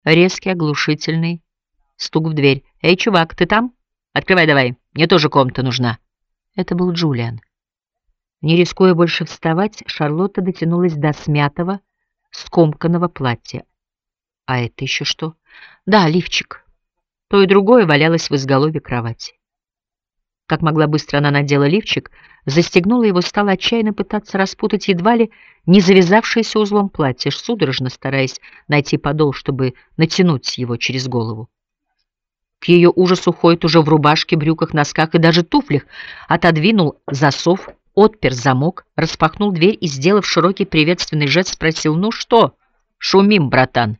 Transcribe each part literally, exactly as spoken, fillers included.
Резкий, оглушительный стук в дверь. «Эй, чувак, ты там? Открывай давай, мне тоже комната нужна». Это был Джулиан. Не рискуя больше вставать, Шарлотта дотянулась до смятого, скомканного платья. А это еще что? Да, лифчик. То и другое валялось в изголовье кровати. Как могла быстро она надела лифчик, застегнула его, стала отчаянно пытаться распутать едва ли не завязавшееся узлом платье, судорожно стараясь найти подол, чтобы натянуть его через голову. К ее ужасу Хойт уже в рубашке, брюках, носках и даже туфлях отодвинул засов, отпер замок, распахнул дверь и, сделав широкий приветственный жест, спросил: «Ну что, шумим, братан?»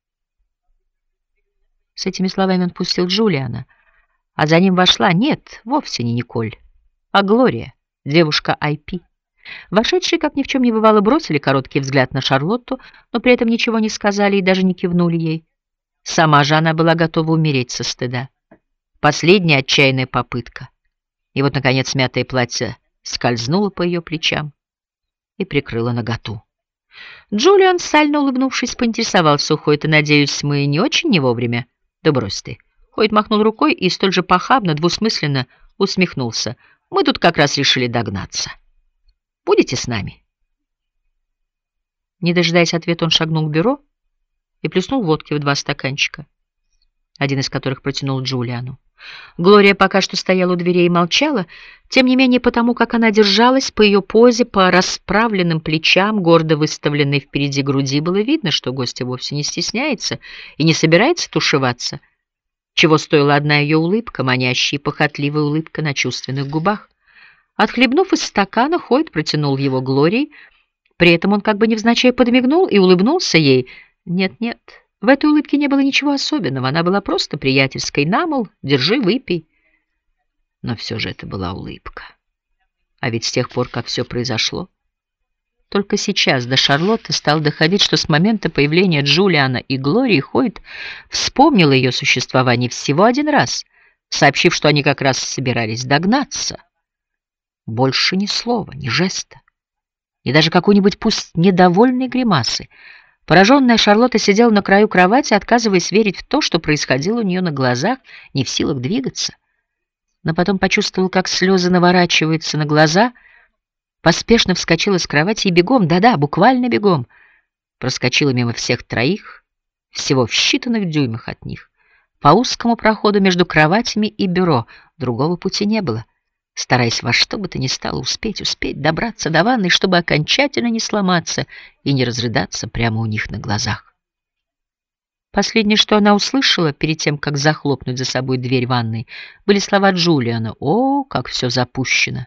С этими словами он пустил Джулиана, а за ним вошла, нет, вовсе не Николь, а Глория, девушка Ай Пи. Вошедшие, как ни в чем не бывало, бросили короткий взгляд на Шарлотту, но при этом ничего не сказали и даже не кивнули ей. Сама же она была готова умереть со стыда. Последняя отчаянная попытка. И вот, наконец, смятое платье скользнуло по ее плечам и прикрыло наготу. Джулиан, сально улыбнувшись, поинтересовался у Хойта: «Надеюсь, мы не очень не вовремя?» «Да брось ты». Хойт махнул рукой и столь же похабно, двусмысленно усмехнулся. «Мы тут как раз решили догнаться. Будете с нами?» Не дожидаясь ответа, он шагнул к бюро и плеснул водки в два стаканчика, один из которых протянул Джулиану. Глория пока что стояла у дверей и молчала, тем не менее потому, как она держалась, по ее позе, по расправленным плечам, гордо выставленной впереди груди, было видно, что гостья вовсе не стесняется и не собирается тушеваться, чего стоила одна ее улыбка, манящая и похотливая улыбка на чувственных губах. Отхлебнув из стакана, Хойт протянул его Глории, при этом он как бы невзначай подмигнул и улыбнулся ей. Нет-нет, в этой улыбке не было ничего особенного, она была просто приятельской. На, мол, держи, выпей. Но все же это была улыбка. А ведь с тех пор, как все произошло, только сейчас до Шарлотты стало доходить, что с момента появления Джулиана и Глории Хойт вспомнил ее существование всего один раз, сообщив, что они как раз собирались догнаться. Больше ни слова, ни жеста, ни даже какой-нибудь пусть недовольной гримасы. Пораженная Шарлотта сидела на краю кровати, отказываясь верить в то, что происходило у нее на глазах, не в силах двигаться. Но потом почувствовала, как слезы наворачиваются на глаза, поспешно вскочила с кровати и бегом, да-да, буквально бегом, проскочила мимо всех троих, всего в считанных дюймах от них, по узкому проходу между кроватями и бюро. Другого пути не было. Стараясь во что бы то ни стало успеть, успеть добраться до ванной, чтобы окончательно не сломаться и не разрыдаться прямо у них на глазах. Последнее, что она услышала перед тем, как захлопнуть за собой дверь ванной, были слова Джулиана: «О, как все запущено!»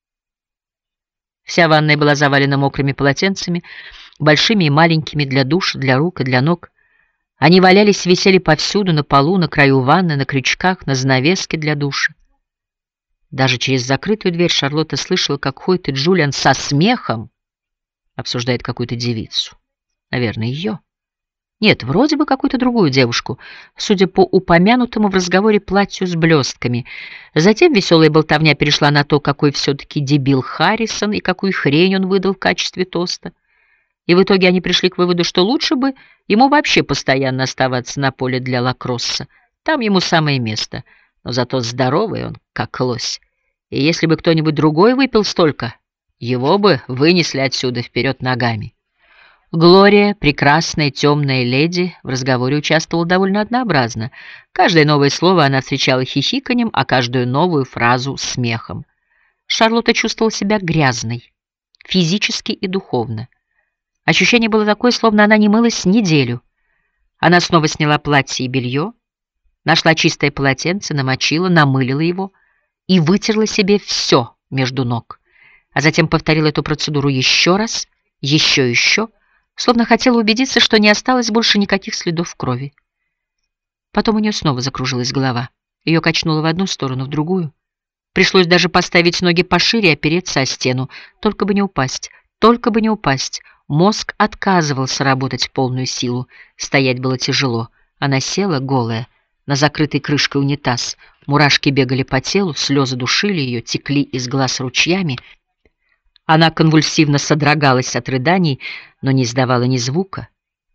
Вся ванная была завалена мокрыми полотенцами, большими и маленькими, для душа, для рук и для ног. Они валялись, висели повсюду, на полу, на краю ванны, на крючках, на занавеске для душа. Даже через закрытую дверь Шарлотта слышала, как Хойт и Джулиан со смехом обсуждает какую-то девицу. Наверное, ее. Нет, вроде бы какую-то другую девушку, судя по упомянутому в разговоре платью с блестками. Затем веселая болтовня перешла на то, какой все-таки дебил Харрисон и какую хрень он выдал в качестве тоста. И в итоге они пришли к выводу, что лучше бы ему вообще постоянно оставаться на поле для лакросса. Там ему самое место. Но зато здоровый он, как лось. И если бы кто-нибудь другой выпил столько, его бы вынесли отсюда вперед ногами. Глория, прекрасная темная леди, в разговоре участвовала довольно однообразно. Каждое новое слово она встречала хихиканьем, а каждую новую фразу — смехом. Шарлотта чувствовала себя грязной, физически и духовно. Ощущение было такое, словно она не мылась неделю. Она снова сняла платье и белье, нашла чистое полотенце, намочила, намылила его и вытерла себе все между ног, а затем повторила эту процедуру еще раз, еще и еще, словно хотела убедиться, что не осталось больше никаких следов крови. Потом у нее снова закружилась голова. Ее качнуло в одну сторону, в другую. Пришлось даже поставить ноги пошире и опереться о стену, только бы не упасть, только бы не упасть. Мозг отказывался работать в полную силу, стоять было тяжело. Она села, голая, на закрытой крышкой унитаз. Мурашки бегали по телу, слезы душили ее, текли из глаз ручьями. Она конвульсивно содрогалась от рыданий, но не издавала ни звука.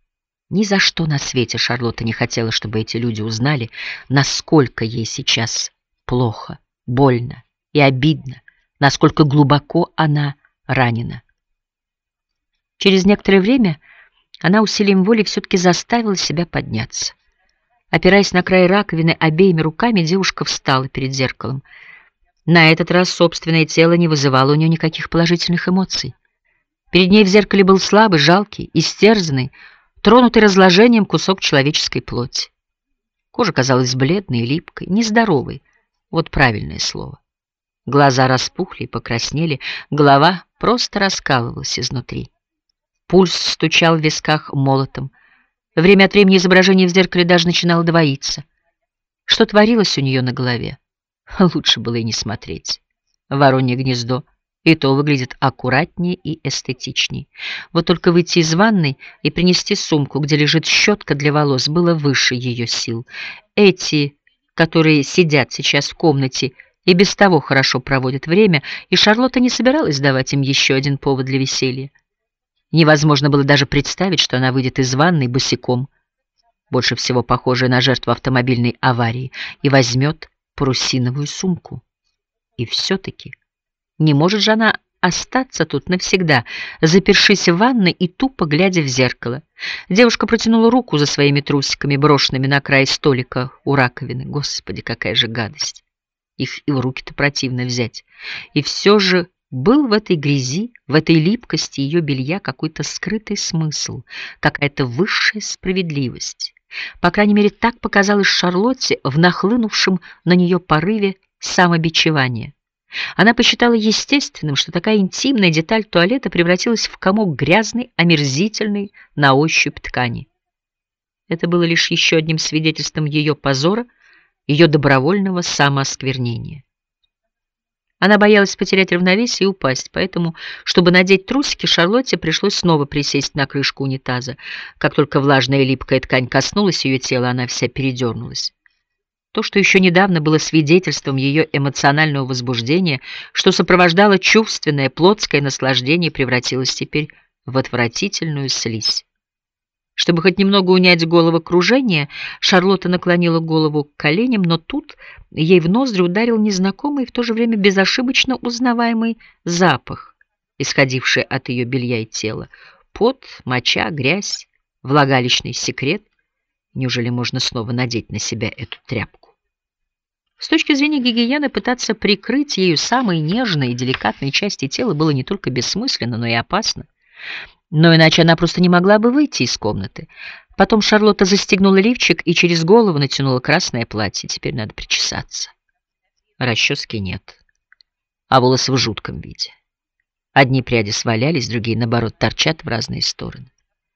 Ни за что на свете Шарлотта не хотела, чтобы эти люди узнали, насколько ей сейчас плохо, больно и обидно, насколько глубоко она ранена. Через некоторое время она усилием воли все-таки заставила себя подняться. Опираясь на край раковины обеими руками, девушка встала перед зеркалом. На этот раз собственное тело не вызывало у нее никаких положительных эмоций. Перед ней в зеркале был слабый, жалкий, истерзанный, тронутый разложением кусок человеческой плоти. Кожа казалась бледной и липкой, нездоровой, вот правильное слово. Глаза распухли и покраснели, голова просто раскалывалась изнутри. Пульс стучал в висках молотом. Время от времени изображение в зеркале даже начинало двоиться. Что творилось у нее на голове? Лучше было и не смотреть. Воронье гнездо и то выглядит аккуратнее и эстетичней. Вот только выйти из ванной и принести сумку, где лежит щетка для волос, было выше ее сил. Эти, которые сидят сейчас в комнате, и без того хорошо проводят время, и Шарлотта не собиралась давать им еще один повод для веселья. Невозможно было даже представить, что она выйдет из ванной босиком, больше всего похожая на жертву автомобильной аварии, и возьмет парусиновую сумку. И все-таки не может же она остаться тут навсегда, запершись в ванной и тупо глядя в зеркало. Девушка протянула руку за своими трусиками, брошенными на край столика у раковины. Господи, какая же гадость! Их и в руки-то противно взять. И все же был в этой грязи, в этой липкости ее белья какой-то скрытый смысл, какая-то высшая справедливость. По крайней мере, так показалось Шарлотте в нахлынувшем на нее порыве самобичевания. Она посчитала естественным, что такая интимная деталь туалета превратилась в комок грязной, омерзительной на ощупь ткани. Это было лишь еще одним свидетельством ее позора, ее добровольного самоосквернения. Она боялась потерять равновесие и упасть, поэтому, чтобы надеть трусики, Шарлотте пришлось снова присесть на крышку унитаза. Как только влажная липкая ткань коснулась ее тела, она вся передернулась. То, что еще недавно было свидетельством ее эмоционального возбуждения, что сопровождало чувственное, плотское наслаждение, превратилось теперь в отвратительную слизь. Чтобы хоть немного унять головокружение, Шарлотта наклонила голову к коленям, но тут ей в ноздри ударил незнакомый и в то же время безошибочно узнаваемый запах, исходивший от ее белья и тела. Пот, моча, грязь, влагалищный секрет. Неужели можно снова надеть на себя эту тряпку? С точки зрения гигиены, пытаться прикрыть ею самые нежные и деликатные части тела было не только бессмысленно, но и опасно. Но иначе она просто не могла бы выйти из комнаты. Потом Шарлотта застегнула лифчик и через голову натянула красное платье. Теперь надо причесаться. Расчески нет, а волосы в жутком виде. Одни пряди свалялись, другие, наоборот, торчат в разные стороны.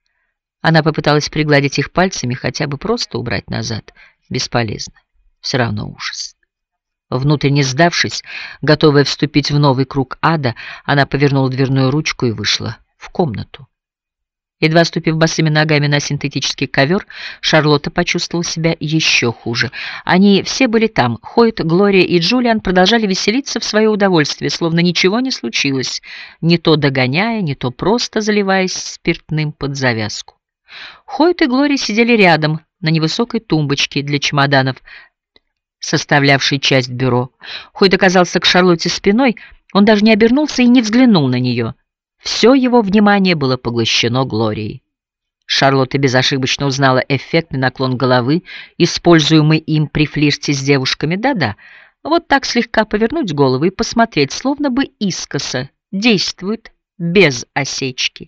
Она попыталась пригладить их пальцами, хотя бы просто убрать назад. Бесполезно. Все равно ужас. Внутренне сдавшись, готовая вступить в новый круг ада, она повернула дверную ручку и вышла в комнату. Едва ступив босыми ногами на синтетический ковер, Шарлотта почувствовала себя еще хуже. Они все были там. Хойт, Глория и Джулиан продолжали веселиться в свое удовольствие, словно ничего не случилось, не то догоняя, не то просто заливаясь спиртным под завязку. Хойт и Глория сидели рядом на невысокой тумбочке для чемоданов, составлявшей часть бюро. Хойт оказался к Шарлотте спиной, он даже не обернулся и не взглянул на нее. Все его внимание было поглощено Глорией. Шарлотта безошибочно узнала эффектный наклон головы, используемый им при флирте с девушками. Да-да, вот так слегка повернуть голову и посмотреть, словно бы искоса, действует без осечки.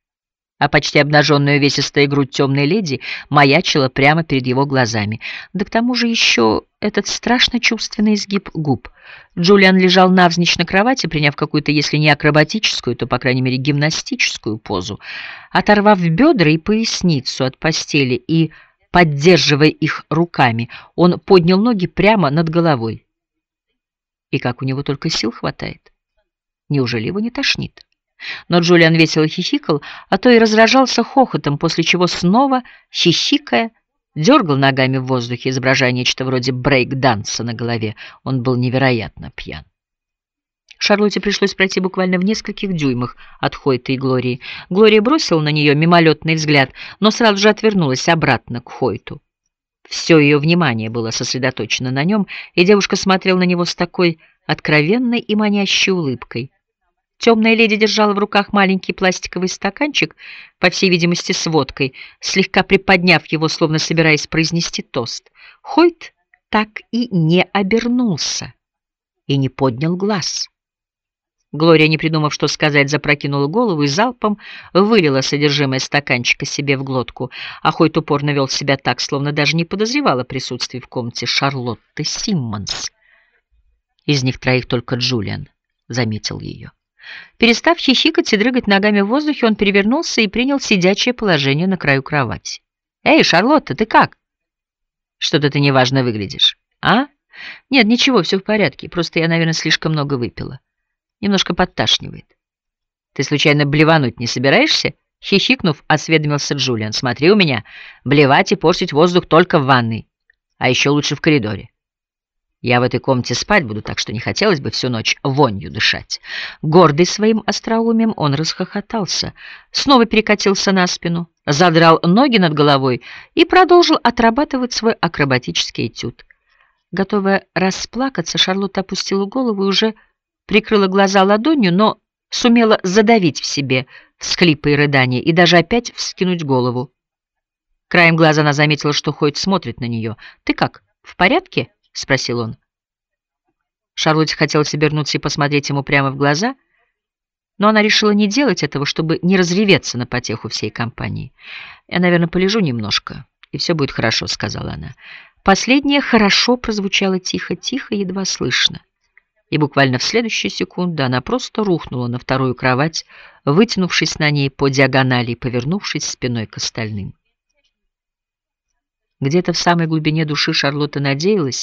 А почти обнаженная увесистая грудь темной леди маячила прямо перед его глазами. Да к тому же еще этот страшно чувственный изгиб губ. Джулиан лежал навзничь на кровати, приняв какую-то, если не акробатическую, то, по крайней мере, гимнастическую позу. Оторвав бедра и поясницу от постели и поддерживая их руками, он поднял ноги прямо над головой. И как у него только сил хватает. Неужели его не тошнит? Но Джулиан весело хихикал, а то и разражался хохотом, после чего снова, хихикая, дергал ногами в воздухе, изображая нечто вроде брейк-данса на голове. Он был невероятно пьян. Шарлотте пришлось пройти буквально в нескольких дюймах от Хойта и Глории. Глория бросила на нее мимолетный взгляд, но сразу же отвернулась обратно к Хойту. Все ее внимание было сосредоточено на нем, и девушка смотрела на него с такой откровенной и манящей улыбкой. Темная леди держала в руках маленький пластиковый стаканчик, по всей видимости, с водкой, слегка приподняв его, словно собираясь произнести тост. Хойт так и не обернулся и не поднял глаз. Глория, не придумав, что сказать, запрокинула голову и залпом вылила содержимое стаканчика себе в глотку, а Хойт упорно вел себя так, словно даже не подозревал о присутствии в комнате Шарлотты Симмонс. Из них троих только Джулиан заметил ее. Перестав хихикать и дрыгать ногами в воздухе, он перевернулся и принял сидячее положение на краю кровати. «Эй, Шарлотта, ты как? Что-то ты неважно выглядишь, а? Нет, ничего, все в порядке, просто я, наверное, слишком много выпила. Немножко подташнивает. Ты случайно блевануть не собираешься?» Хихикнув, осведомился Джулиан. «Смотри у меня, блевать и портить воздух только в ванной, а еще лучше в коридоре. Я в этой комнате спать буду, так что не хотелось бы всю ночь вонью дышать». Гордый своим остроумием, он расхохотался, снова перекатился на спину, задрал ноги над головой и продолжил отрабатывать свой акробатический этюд. Готовая расплакаться, Шарлотта опустила голову и уже прикрыла глаза ладонью, но сумела задавить в себе всхлипы и рыдания и даже опять вскинуть голову. Краем глаза она заметила, что Хойт смотрит на нее. «Ты как, в порядке?» — спросил он. Шарлотте хотелось обернуться и посмотреть ему прямо в глаза, но она решила не делать этого, чтобы не разреветься на потеху всей компании. «Я, наверное, полежу немножко, и все будет хорошо», — сказала она. Последнее «хорошо» прозвучало тихо-тихо, едва слышно. И буквально в следующую секунду она просто рухнула на вторую кровать, вытянувшись на ней по диагонали и повернувшись спиной к остальным. Где-то в самой глубине души Шарлотта надеялась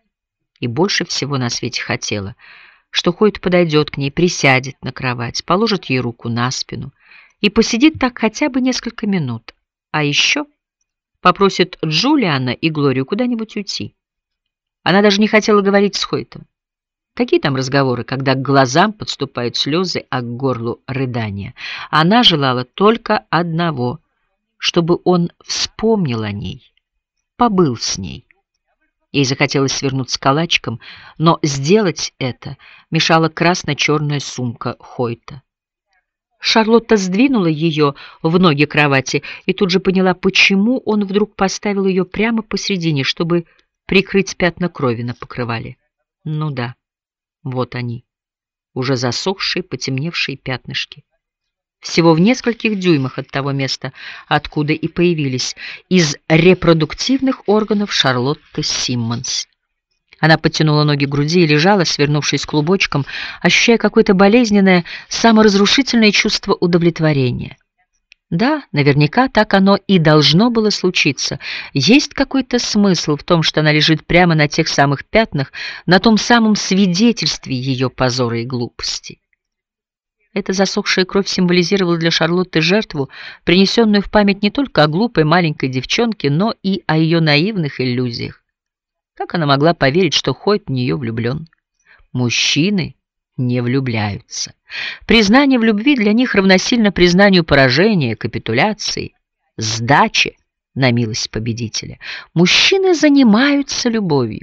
и больше всего на свете хотела, что Хойт подойдет к ней, присядет на кровать, положит ей руку на спину и посидит так хотя бы несколько минут, а еще попросит Джулиана и Глорию куда-нибудь уйти. Она даже не хотела говорить с Хойтом. Какие там разговоры, когда к глазам подступают слезы, а к горлу рыдания? Она желала только одного, чтобы он вспомнил о ней, побыл с ней. Ей захотелось свернуться калачиком, но сделать это мешала красно-черная сумка Хойта. Шарлотта сдвинула ее в ноги кровати и тут же поняла, почему он вдруг поставил ее прямо посредине, чтобы прикрыть пятна крови на покрывале. Ну да. Вот они, уже засохшие, потемневшие пятнышки. Всего в нескольких дюймах от того места, откуда и появились, из репродуктивных органов Шарлотты Симмонс. Она подтянула ноги к груди и лежала, свернувшись клубочком, ощущая какое-то болезненное, саморазрушительное чувство удовлетворения. Да, наверняка так оно и должно было случиться. Есть какой-то смысл в том, что она лежит прямо на тех самых пятнах, на том самом свидетельстве ее позора и глупости. Эта засохшая кровь символизировала для Шарлотты жертву, принесенную в память не только о глупой маленькой девчонке, но и о ее наивных иллюзиях. Как она могла поверить, что Хойт в нее влюблен? Мужчины не влюбляются. Признание в любви для них равносильно признанию поражения, капитуляции, сдачи на милость победителя. Мужчины занимаются любовью.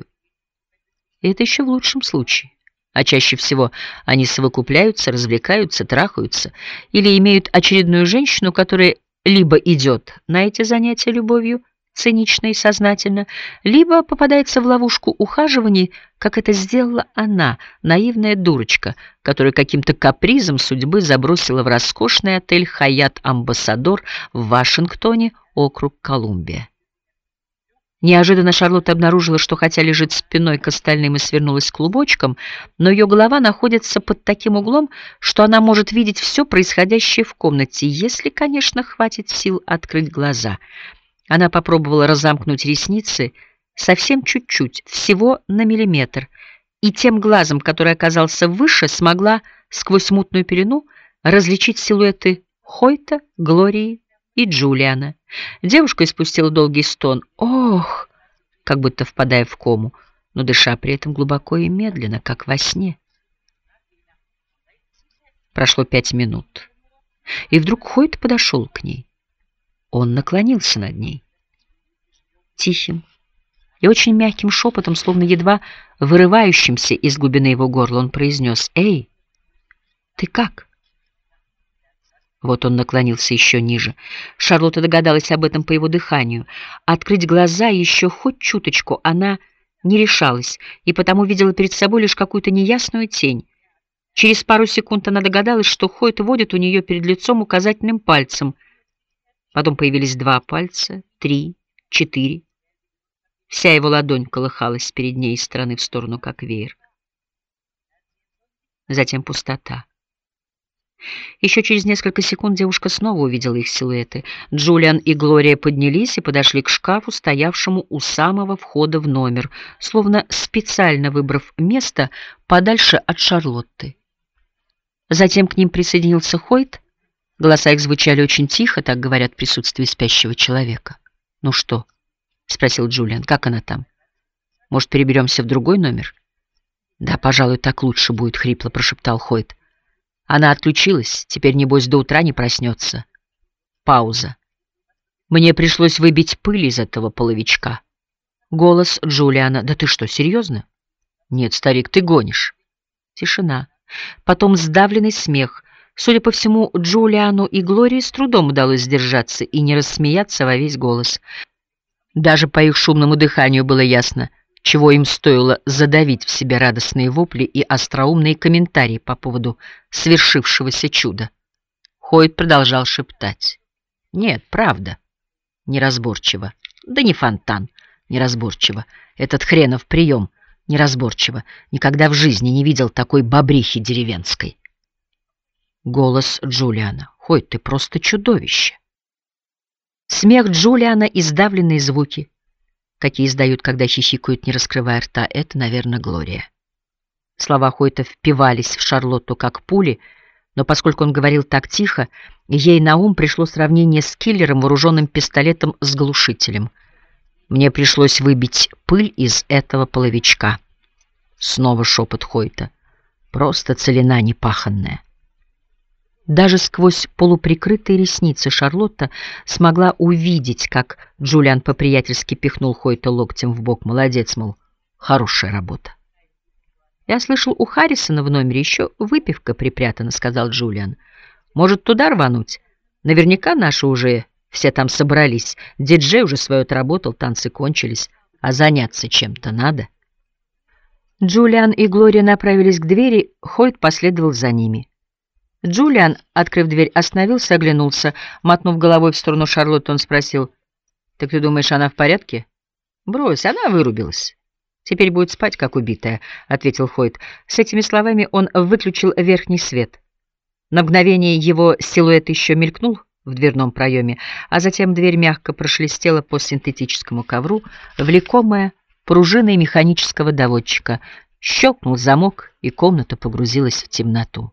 И это еще в лучшем случае. А чаще всего они совокупляются, развлекаются, трахаются или имеют очередную женщину, которая либо идет на эти занятия любовью, цинично и сознательно, либо попадается в ловушку ухаживаний, как это сделала она, наивная дурочка, которая каким-то капризом судьбы забросила в роскошный отель «Хаят Амбассадор» в Вашингтоне, округ Колумбия. Неожиданно Шарлотта обнаружила, что хотя лежит спиной к остальным и свернулась клубочком, но ее голова находится под таким углом, что она может видеть все происходящее в комнате, если, конечно, хватит сил открыть глаза. Она попробовала разомкнуть ресницы совсем чуть-чуть, всего на миллиметр, и тем глазом, который оказался выше, смогла сквозь мутную пелену различить силуэты Хойта, Глории и Джулиана. Девушка испустила долгий стон «Ох!», как будто впадая в кому, но дыша при этом глубоко и медленно, как во сне. Прошло пять минут, и вдруг Хойт подошел к ней. Он наклонился над ней. Тихим и очень мягким шепотом, словно едва вырывающимся из глубины его горла, он произнес: «Эй, ты как?» Вот он наклонился еще ниже. Шарлотта догадалась об этом по его дыханию. Открыть глаза еще хоть чуточку она не решалась, и потому видела перед собой лишь какую-то неясную тень. Через пару секунд она догадалась, что Хойт водит у нее перед лицом указательным пальцем. Потом появились два пальца, три, четыре. Вся его ладонь колыхалась перед ней из стороны в сторону, как веер. Затем пустота. Еще через несколько секунд девушка снова увидела их силуэты. Джулиан и Глория поднялись и подошли к шкафу, стоявшему у самого входа в номер, словно специально выбрав место подальше от Шарлотты. Затем к ним присоединился Хойт. Голоса их звучали очень тихо, так говорят в присутствии спящего человека. «Ну что?» — спросил Джулиан. «Как она там? Может, переберемся в другой номер?» «Да, пожалуй, так лучше будет», — хрипло прошептал Хойт. «Она отключилась, теперь, небось, до утра не проснется». Пауза. «Мне пришлось выбить пыль из этого половичка». Голос Джулиана. «Да ты что, серьезно?» «Нет, старик, ты гонишь». Тишина. Потом сдавленный смех. Судя по всему, Джулиану и Глории с трудом удалось сдержаться и не рассмеяться во весь голос. Даже по их шумному дыханию было ясно, чего им стоило задавить в себе радостные вопли и остроумные комментарии по поводу свершившегося чуда. Хойт продолжал шептать. «Нет, правда. Неразборчиво. Да не фонтан. Неразборчиво. Этот хренов прием. Неразборчиво. Никогда в жизни не видел такой бобрихи деревенской». Голос Джулиана. «Хойт, ты просто чудовище». Смех Джулиана и сдавленные звуки, какие издают, когда хихикают, не раскрывая рта, это, наверное, Глория. Слова Хойта впивались в Шарлотту как пули, но поскольку он говорил так тихо, ей на ум пришло сравнение с киллером, вооруженным пистолетом с глушителем. «Мне пришлось выбить пыль из этого половичка». Снова шепот Хойта. «Просто целина непаханная». Даже сквозь полуприкрытые ресницы Шарлотта смогла увидеть, как Джулиан по-приятельски пихнул Хойта локтем в бок. Молодец, мол, хорошая работа. «Я слышал, у Харрисона в номере еще выпивка припрятана», — сказал Джулиан. «Может, туда рвануть? Наверняка наши уже все там собрались. Диджей уже свое отработал, танцы кончились, а заняться чем-то надо». Джулиан и Глория направились к двери, Хойт последовал за ними. Джулиан, открыв дверь, остановился, оглянулся. Мотнув головой в сторону Шарлотты, он спросил: «Так ты думаешь, она в порядке?» «Брось, она вырубилась. Теперь будет спать, как убитая», — ответил Хойт. С этими словами он выключил верхний свет. На мгновение его силуэт еще мелькнул в дверном проеме, а затем дверь мягко прошелестела по синтетическому ковру, влекомая пружиной механического доводчика. Щелкнул замок, и комната погрузилась в темноту.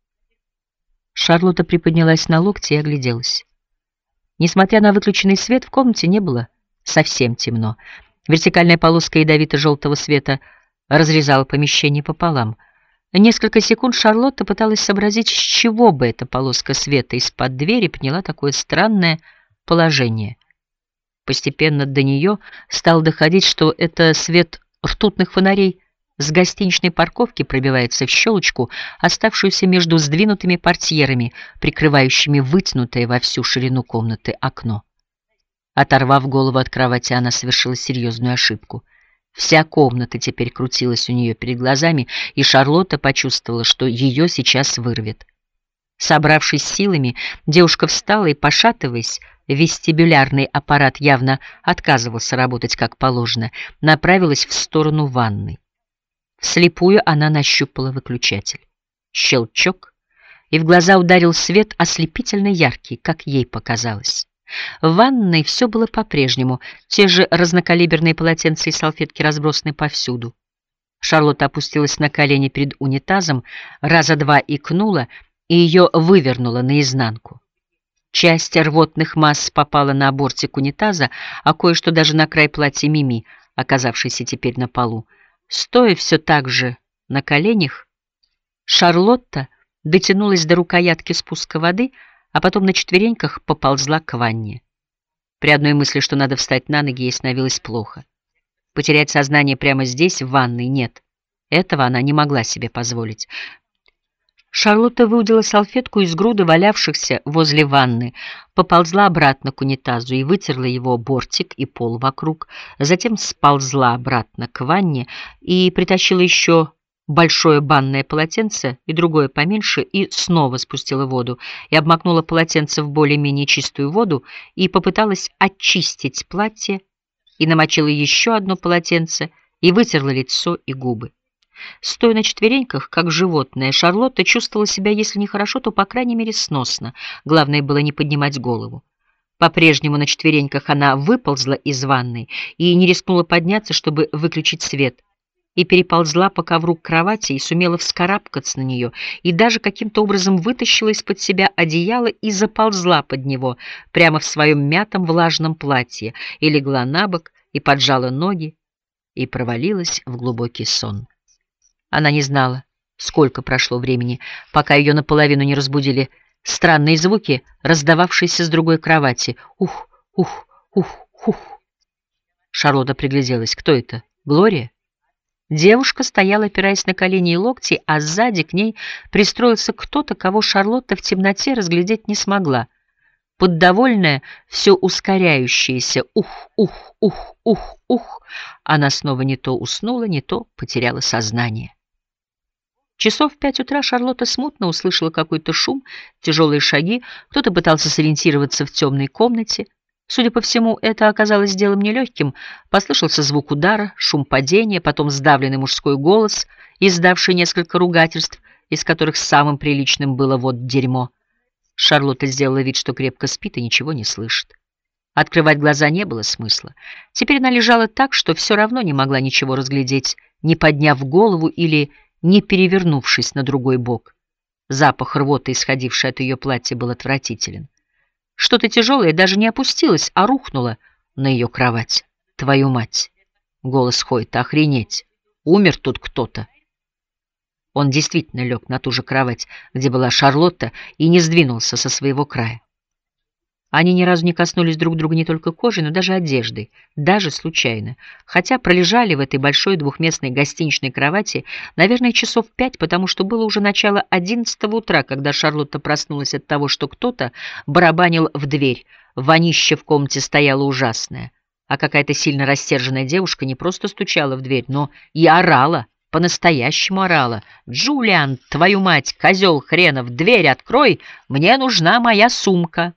Шарлотта приподнялась на локте и огляделась. Несмотря на выключенный свет, в комнате не было совсем темно. Вертикальная полоска ядовито-желтого света разрезала помещение пополам. Несколько секунд Шарлотта пыталась сообразить, с чего бы эта полоска света из-под двери приняла такое странное положение. Постепенно до нее стало доходить, что это свет ртутных фонарей с гостиничной парковки пробивается в щелочку, оставшуюся между сдвинутыми портьерами, прикрывающими вытянутое во всю ширину комнаты окно. Оторвав голову от кровати, она совершила серьезную ошибку. Вся комната теперь крутилась у нее перед глазами, и Шарлотта почувствовала, что ее сейчас вырвет. Собравшись силами, девушка встала и, пошатываясь, вестибулярный аппарат явно отказывался работать как положено, направилась в сторону ванной. Вслепую она нащупала выключатель. Щелчок, и в глаза ударил свет, ослепительно яркий, как ей показалось. В ванной все было по-прежнему, те же разнокалиберные полотенца и салфетки разбросаны повсюду. Шарлотта опустилась на колени перед унитазом, раза два икнула, и ее вывернуло наизнанку. Часть рвотных масс попала на бортик унитаза, а кое-что даже на край платья Мими, оказавшейся теперь на полу. Стоя все так же на коленях, Шарлотта дотянулась до рукоятки спуска воды, а потом на четвереньках поползла к ванне. При одной мысли, что надо встать на ноги, ей становилось плохо. Потерять сознание прямо здесь, в ванной, нет. Этого она не могла себе позволить. Шарлотта выудила салфетку из груды валявшихся возле ванны, поползла обратно к унитазу и вытерла его бортик и пол вокруг, затем сползла обратно к ванне и притащила еще большое банное полотенце и другое поменьше, и снова спустила воду, и обмакнула полотенце в более-менее чистую воду, и попыталась очистить платье, и намочила еще одно полотенце, и вытерла лицо и губы. Стоя на четвереньках, как животное, Шарлотта чувствовала себя, если не хорошо, то, по крайней мере, сносно. Главное было не поднимать голову. По-прежнему на четвереньках она выползла из ванной и не рискнула подняться, чтобы выключить свет, и переползла по ковру к кровати и сумела вскарабкаться на нее, и даже каким-то образом вытащила из-под себя одеяло и заползла под него прямо в своем мятом влажном платье, и легла на бок, и поджала ноги, и провалилась в глубокий сон. Она не знала, сколько прошло времени, пока ее наполовину не разбудили странные звуки, раздававшиеся с другой кровати. Ух, ух, ух, ух. Шарлотта пригляделась. Кто это? Глория? Девушка стояла, опираясь на колени и локти, а сзади к ней пристроился кто-то, кого Шарлотта в темноте разглядеть не смогла. Под довольное, все ускоряющееся ух, ух, ух, ух, ух, она снова не то уснула, не то потеряла сознание. Часов в пять утра Шарлотта смутно услышала какой-то шум, тяжелые шаги, кто-то пытался сориентироваться в темной комнате. Судя по всему, это оказалось делом нелегким. Послышался звук удара, шум падения, потом сдавленный мужской голос, издавший несколько ругательств, из которых самым приличным было «вот дерьмо». Шарлотта сделала вид, что крепко спит и ничего не слышит. Открывать глаза не было смысла. Теперь она лежала так, что все равно не могла ничего разглядеть, не подняв голову или не перевернувшись на другой бок. Запах рвоты, исходивший от ее платья, был отвратителен. Что-то тяжелое даже не опустилось, а рухнуло на ее кровать. «Твою мать!» — голос Хойта. «Охренеть! Умер тут кто-то!» Он действительно лег на ту же кровать, где была Шарлотта, и не сдвинулся со своего края. Они ни разу не коснулись друг друга не только кожей, но даже одеждой, даже случайно, хотя пролежали в этой большой двухместной гостиничной кровати, наверное, часов пять, потому что было уже начало одиннадцатого утра, когда Шарлотта проснулась от того, что кто-то барабанил в дверь. Вонище в комнате стояло ужасное, а какая-то сильно рассерженная девушка не просто стучала в дверь, но и орала, по-настоящему орала. «Джулиан, твою мать, козел хренов, дверь открой, мне нужна моя сумка!»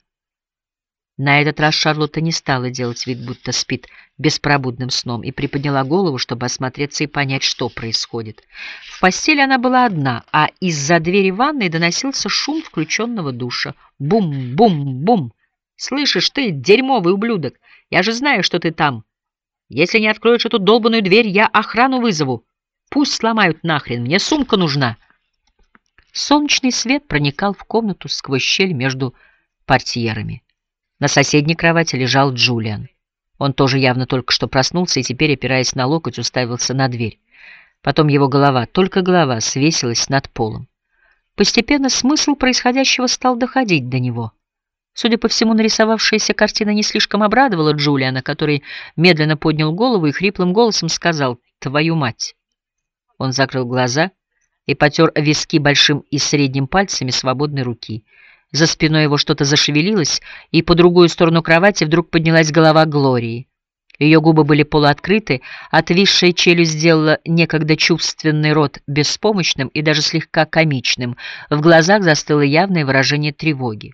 На этот раз Шарлотта не стала делать вид, будто спит беспробудным сном, и приподняла голову, чтобы осмотреться и понять, что происходит. В постели она была одна, а из-за двери ванной доносился шум включенного душа. Бум-бум-бум! «Слышишь ты, дерьмовый ублюдок, я же знаю, что ты там. Если не откроешь эту долбаную дверь, я охрану вызову. Пусть сломают нахрен, мне сумка нужна». Солнечный свет проникал в комнату сквозь щель между портьерами. На соседней кровати лежал Джулиан. Он тоже явно только что проснулся и теперь, опираясь на локоть, уставился на дверь. Потом его голова, только голова, свесилась над полом. Постепенно смысл происходящего стал доходить до него. Судя по всему, нарисовавшаяся картина не слишком обрадовала Джулиана, который медленно поднял голову и хриплым голосом сказал «Твою мать!». Он закрыл глаза и потер виски большим и средним пальцами свободной руки. За спиной его что-то зашевелилось, и по другую сторону кровати вдруг поднялась голова Глории. Ее губы были полуоткрыты, отвисшая челюсть сделала некогда чувственный рот беспомощным и даже слегка комичным. В глазах застыло явное выражение тревоги.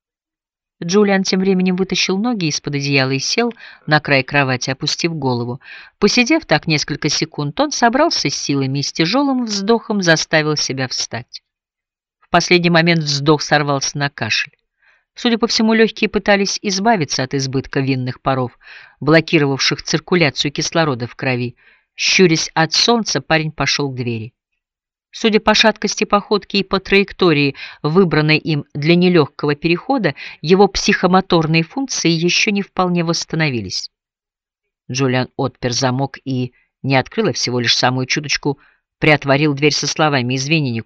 Джулиан тем временем вытащил ноги из-под одеяла и сел на край кровати, опустив голову. Посидев так несколько секунд, он собрался с силами и с тяжелым вздохом заставил себя встать. В последний момент вздох сорвался на кашель. Судя по всему, легкие пытались избавиться от избытка винных паров, блокировавших циркуляцию кислорода в крови. Щурясь от солнца, парень пошел к двери. Судя по шаткости походки и по траектории, выбранной им для нелегкого перехода, его психомоторные функции еще не вполне восстановились. Джулиан отпер замок и не открыл, а всего лишь самую чуточку приотворил дверь со словами «Извини, Николь,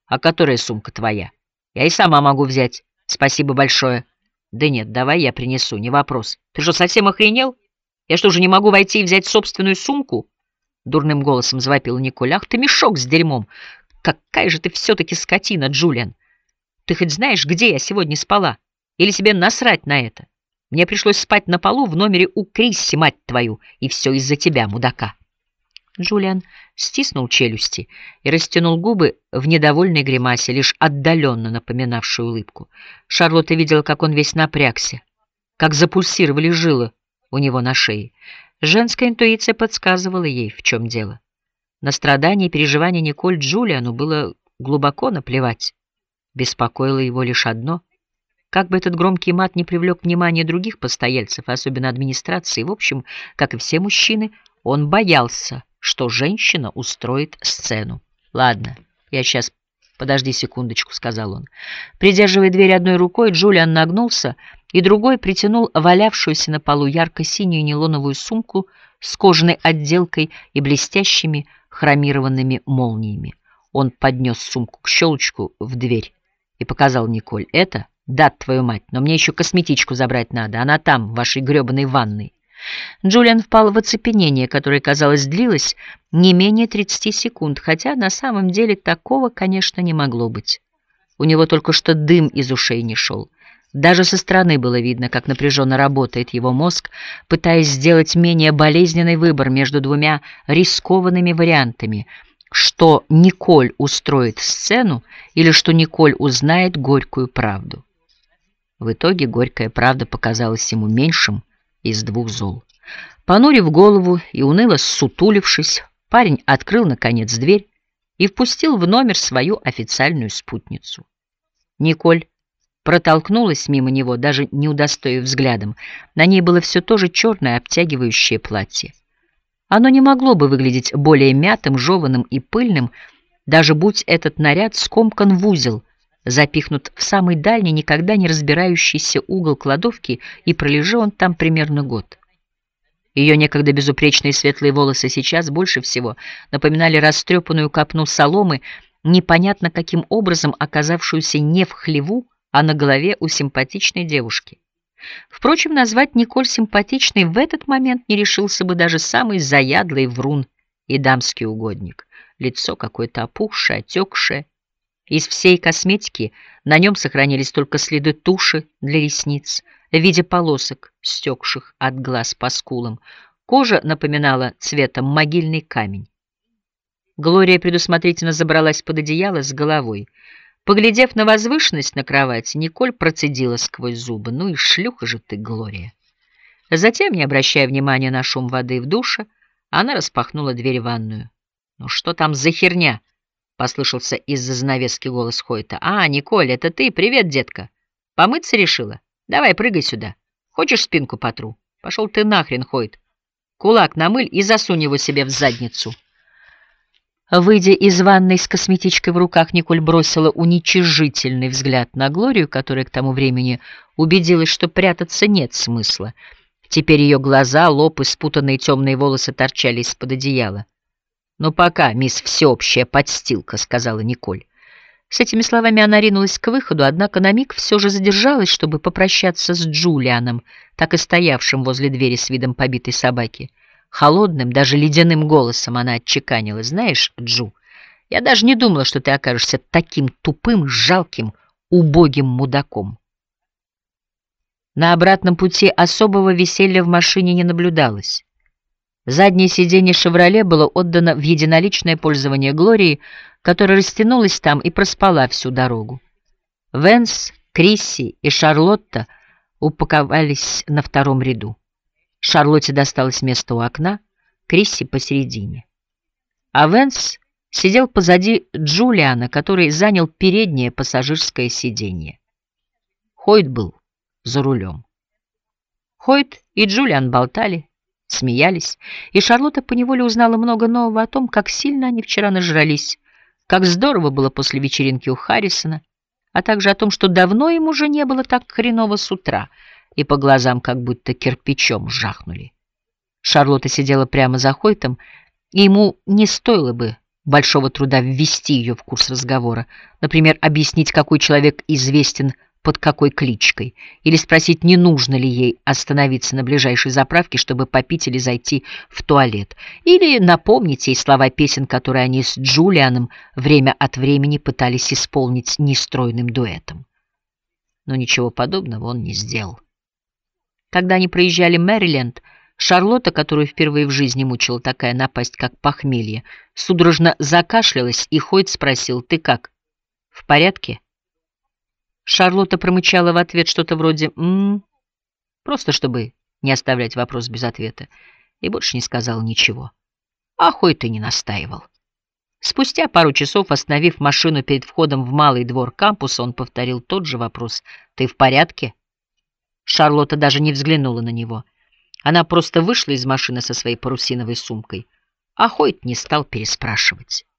А которая сумка твоя? Я и сама могу взять. Спасибо большое. Да нет, давай я принесу, не вопрос. Ты что, совсем охренел? Я что же, не могу войти и взять собственную сумку? Дурным голосом завопила Николь. Ах ты мешок с дерьмом! Какая же ты все-таки скотина, Джулиан! Ты хоть знаешь, где я сегодня спала? Или тебе насрать на это? Мне пришлось спать на полу в номере у Крисси, мать твою, и все из-за тебя, мудака. Джулиан стиснул челюсти и растянул губы в недовольной гримасе, лишь отдаленно напоминавшей улыбку. Шарлотта видела, как он весь напрягся, как запульсировали жилы у него на шее. Женская интуиция подсказывала ей, в чем дело. На страдания и переживания Николь Джулиану было глубоко наплевать. Беспокоило его лишь одно: как бы этот громкий мат не привлек внимание других постояльцев, особенно администрации, в общем, как и все мужчины, он боялся, что женщина устроит сцену. «Ладно, я сейчас... Подожди секундочку», — сказал он. Придерживая дверь одной рукой, Джулиан нагнулся и другой притянул валявшуюся на полу ярко-синюю нейлоновую сумку с кожаной отделкой и блестящими хромированными молниями. Он поднес сумку к щелчку в дверь и показал Николь. «Это? Да, твою мать, но мне еще косметичку забрать надо. Она там, в вашей гребаной ванной». Джулиан впал в оцепенение, которое, казалось, длилось не менее тридцати секунд, хотя на самом деле такого, конечно, не могло быть. У него только что дым из ушей не шел. Даже со стороны было видно, как напряженно работает его мозг, пытаясь сделать менее болезненный выбор между двумя рискованными вариантами: что Николь устроит сцену или что Николь узнает горькую правду. В итоге горькая правда показалась ему меньшим из двух зол. Понурив голову и уныло ссутулившись, парень открыл, наконец, дверь и впустил в номер свою официальную спутницу. Николь протолкнулась мимо него, даже не удостоив взглядом. На ней было все то же черное обтягивающее платье. Оно не могло бы выглядеть более мятым, жеваным и пыльным, даже будь этот наряд скомкан в узел, запихнут в самый дальний, никогда не разбирающийся угол кладовки, и пролежал он там примерно год. Ее некогда безупречные светлые волосы сейчас больше всего напоминали растрепанную копну соломы, непонятно каким образом оказавшуюся не в хлеву, а на голове у симпатичной девушки. Впрочем, назвать Николь симпатичной в этот момент не решился бы даже самый заядлый врун и дамский угодник. Лицо какое-то опухшее, отекшее. Из всей косметики на нем сохранились только следы туши для ресниц в виде полосок, стекших от глаз по скулам. Кожа напоминала цветом могильный камень. Глория предусмотрительно забралась под одеяло с головой. Поглядев на возвышенность на кровати, Николь процедила сквозь зубы: «Ну и шлюха же ты, Глория!» Затем, не обращая внимания на шум воды в душе, она распахнула дверь в ванную. «Ну что там за херня?» — послышался из-за занавески голос Хойта. «А, Николь, это ты? Привет, детка! Помыться решила? Давай, прыгай сюда. Хочешь, спинку потру? Пошел ты нахрен, Хойт. Кулак намыль и засунь его себе в задницу». Выйдя из ванной с косметичкой в руках, Николь бросила уничижительный взгляд на Глорию, которая к тому времени убедилась, что прятаться нет смысла. Теперь ее глаза, лоб и спутанные темные волосы торчали из-под одеяла. «Ну пока, мисс всеобщая подстилка», — сказала Николь. С этими словами она ринулась к выходу, однако на миг все же задержалась, чтобы попрощаться с Джулианом, так и стоявшим возле двери с видом побитой собаки. Холодным, даже ледяным голосом она отчеканила: «Знаешь, Джу, я даже не думала, что ты окажешься таким тупым, жалким, убогим мудаком». На обратном пути особого веселья в машине не наблюдалось. Заднее сиденье «Шевроле» было отдано в единоличное пользование Глории, которая растянулась там и проспала всю дорогу. Венс, Крисси и Шарлотта упаковались на втором ряду. Шарлотте досталось место у окна, Крисси посередине. А Венс сидел позади Джулиана, который занял переднее пассажирское сиденье. Хойт был за рулем. Хойт и Джулиан болтали, смеялись, и Шарлотта поневоле узнала много нового о том, как сильно они вчера нажрались, как здорово было после вечеринки у Харрисона, а также о том, что давно им уже не было так хреново с утра, и по глазам как будто кирпичом жахнули. Шарлотта сидела прямо за Хойтом, и ему не стоило бы большого труда ввести ее в курс разговора, например, объяснить, какой человек известен под какой кличкой, или спросить, не нужно ли ей остановиться на ближайшей заправке, чтобы попить или зайти в туалет, или напомнить ей слова песен, которые они с Джулианом время от времени пытались исполнить нестройным дуэтом. Но ничего подобного он не сделал. Когда они проезжали Мэриленд, Шарлотта, которую впервые в жизни мучила такая напасть, как похмелье, судорожно закашлялась, и Хойд спросил: «Ты как, в порядке?» Шарлотта промычала в ответ что-то вроде «м-м», просто чтобы не оставлять вопрос без ответа, и больше не сказала ничего. А Хойд и не настаивал. Спустя пару часов, остановив машину перед входом в малый двор кампуса, он повторил тот же вопрос: «Ты в порядке?» Шарлотта даже не взглянула на него. Она просто вышла из машины со своей парусиновой сумкой, а Хойд не стал переспрашивать.